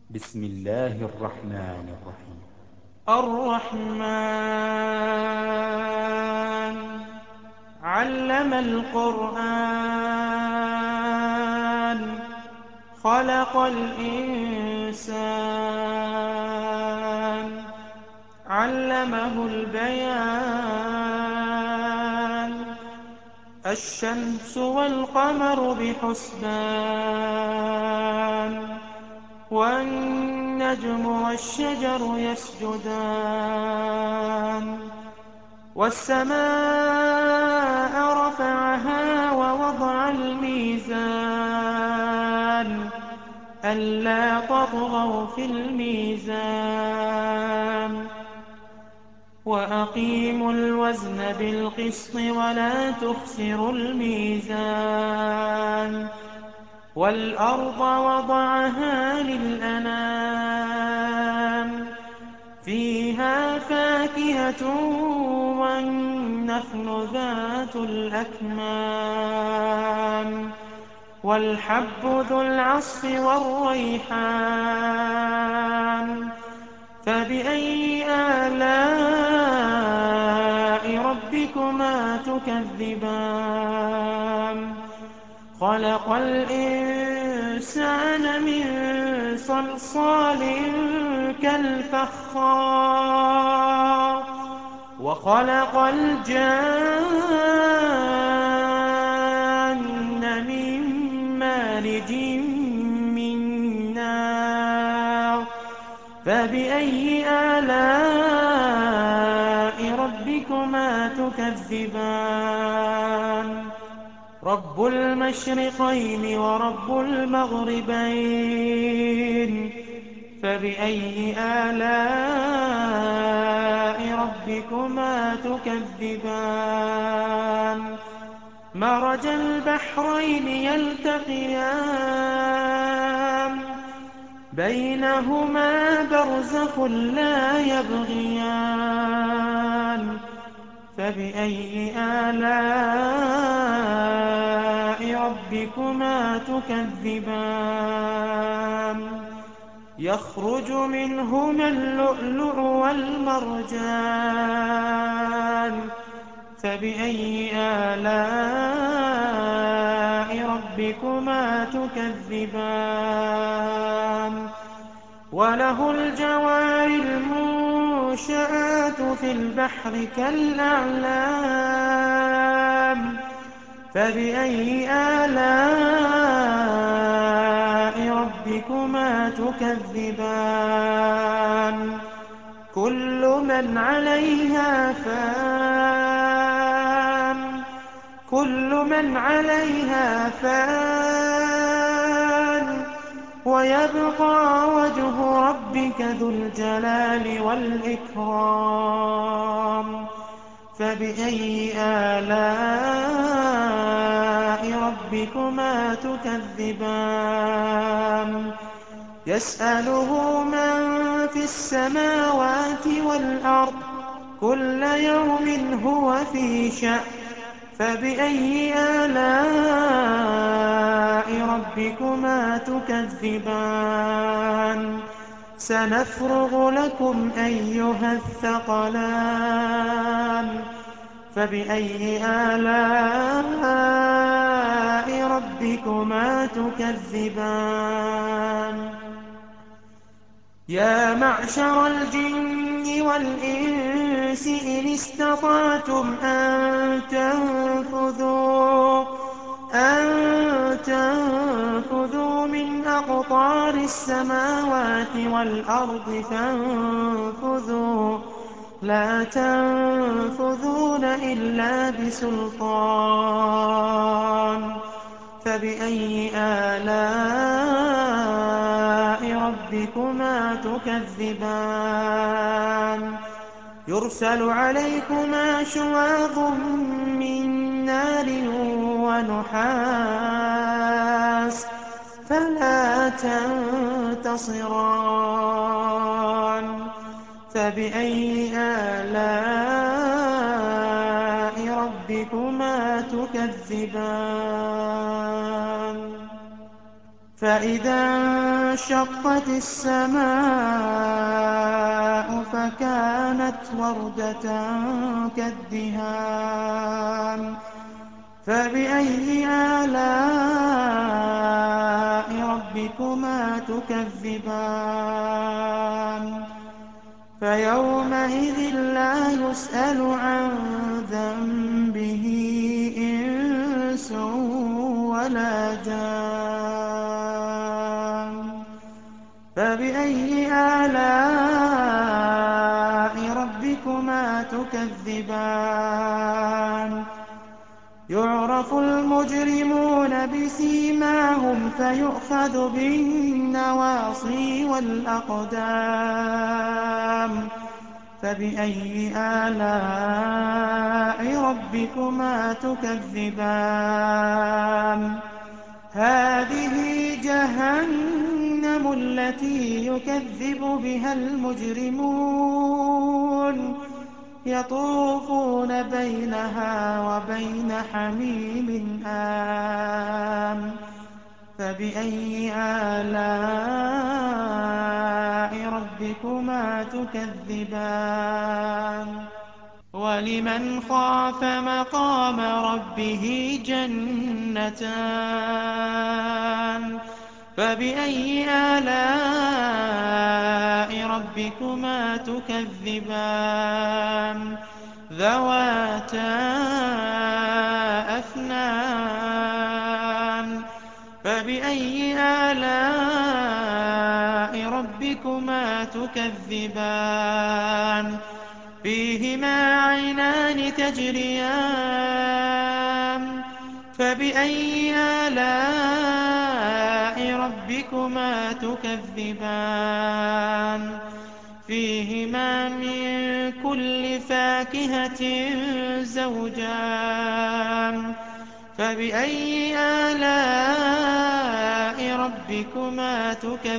بسم الله الرحمن الرحيم. الرحمن علم القرآن خلق الإنسان علمه البيان الشمس والقمر بحسبان والنجم والشجر يسجدان والسماء رفعها ووضع الميزان ألا تطغوا في الميزان وأقيموا الوزن بالقسط ولا تخسروا الميزان والأرض وضعها للأنام فيها فاكهة والنخل ذات الأكمام والحب ذو العصف والريحان فبأي آلاء ربكما تكذبان خلق الإنسان من صلصال كالفخار وخلق الجان من مارج من نار فبأي آلاء ربكما تكذبان رب المشرقين ورب المغربين فبأي آلاء ربكما تكذبان مرج البحرين يلتقيان بينهما برزخ لا يبغيان فبأي آلاء ربكما تكذبان يخرج منهما اللؤلؤ والمرجان فبأي آلاء ربكما تكذبان وله الجوار المنشآت في البحر كالأعلام فبأي آلاء ربكما تكذبان كل من عليها فان ويبقى وجه ربك ذو الجلال والإكرام فبأي آلاء ربكما تكذبان يسأله من في السماوات والأرض كل يوم هو في شأن فبأي آلاء ربكما تكذبان سنفرغ لكم أيها الثقلان فبأي آلاء ربكما تكذبان يا معشر الجن والإنس إن استطعتم أن تنفذوا من أقطار السماوات والأرض فانفذوا لا تنفذون إلا بسلطان فبأي آلاء ربكما تكذبان يرسل عليكما شواظ من نار ونحاس فلا تنتصران فبأي آلاء ربكما تكذبان فإذا انشقت السماء فكانت وردة كالدهان فبأي آلاء ربكما تكذبان فيومئذ لا يسأل عن ذنبه إنس ولا جان فبأي آلاء ربكما تكذبان يعرف المجرمون بسيماهم فيؤخذ بالنواصي والأقدام فبأي آلاء ربكما تكذبان هذه جهنم التي يكذب بها المجرمون يطوفون بينها وبين حميم آن فبأي آلاء ربكما تكذبان ولمن خاف مقام ربه جنتان فبأي آلاء ربكما تكذبان ذواتا أفنان فبأي آلاء ربكما تكذبان فيهما عينان تجريان فبأي آلاء ربكما تكذبان فيهما من كل فاكهة زوجان فبأي آلاء ربكما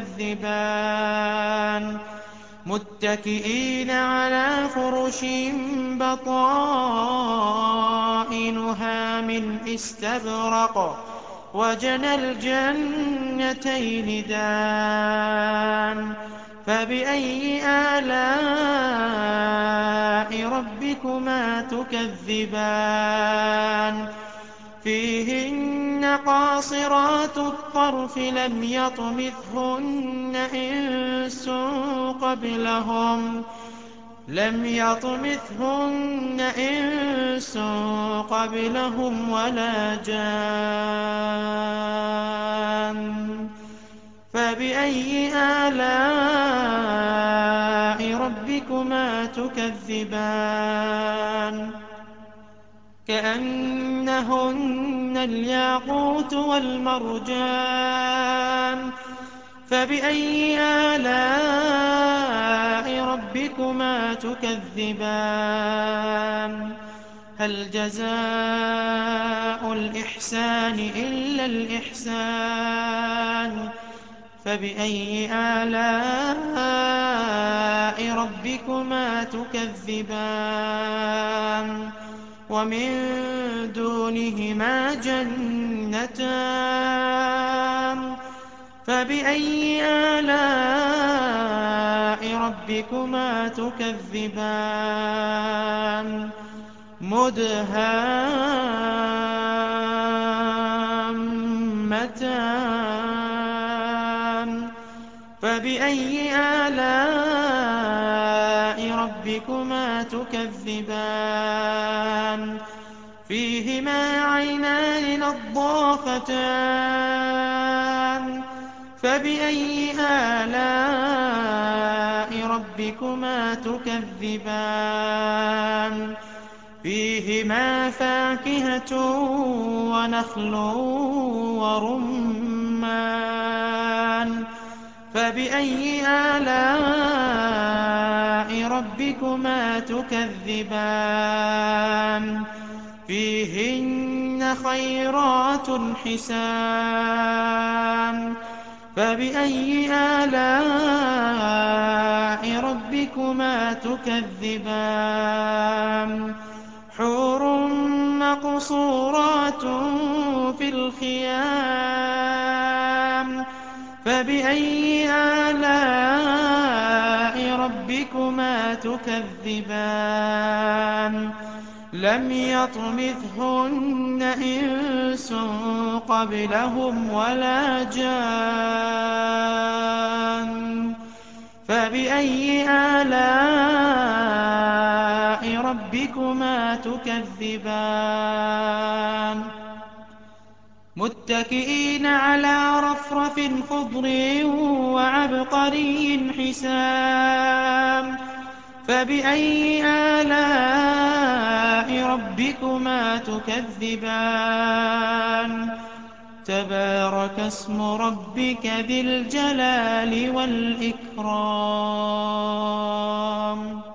تكذبان متكئين على فرش بطائنها من استبرق وجنى الجنتين دان فبأي آلاء ربكما تكذبان فيهن قاصرات الطرف لم يطمثهن إنس قبلهم ولا جان فبأي آلاء ربكما تكذبان كأنهن الياقوت والمرجان فبأي آلاء ربكما تكذبان هل جزاء الإحسان إلا الإحسان فبأي آلاء ربكما تكذبان ومن دونهما جنتان فبأي آلاء ربكما تكذبان مدهامتان فبأي آلاء ربكما تكذبان فيهما عينان نضاختان فبأي آلاء ربكما تكذبان فيهما فاكهة ونخل ورمان فبأي آلاء ربكما تكذبان فيهن خيرات حسان فبأي آلاء ربكما تكذبان حور مقصورات في الخيام فبأي آلاء ربكما تكذبان لم يطمثهن إنس قبلهم ولا جان فبأي آلاء ربكما تكذبان متكئين على رفرف خضر وعبقري حسان فبأي آلاء ربكما تكذبان تبارك اسم ربك ذي الجلال والإكرام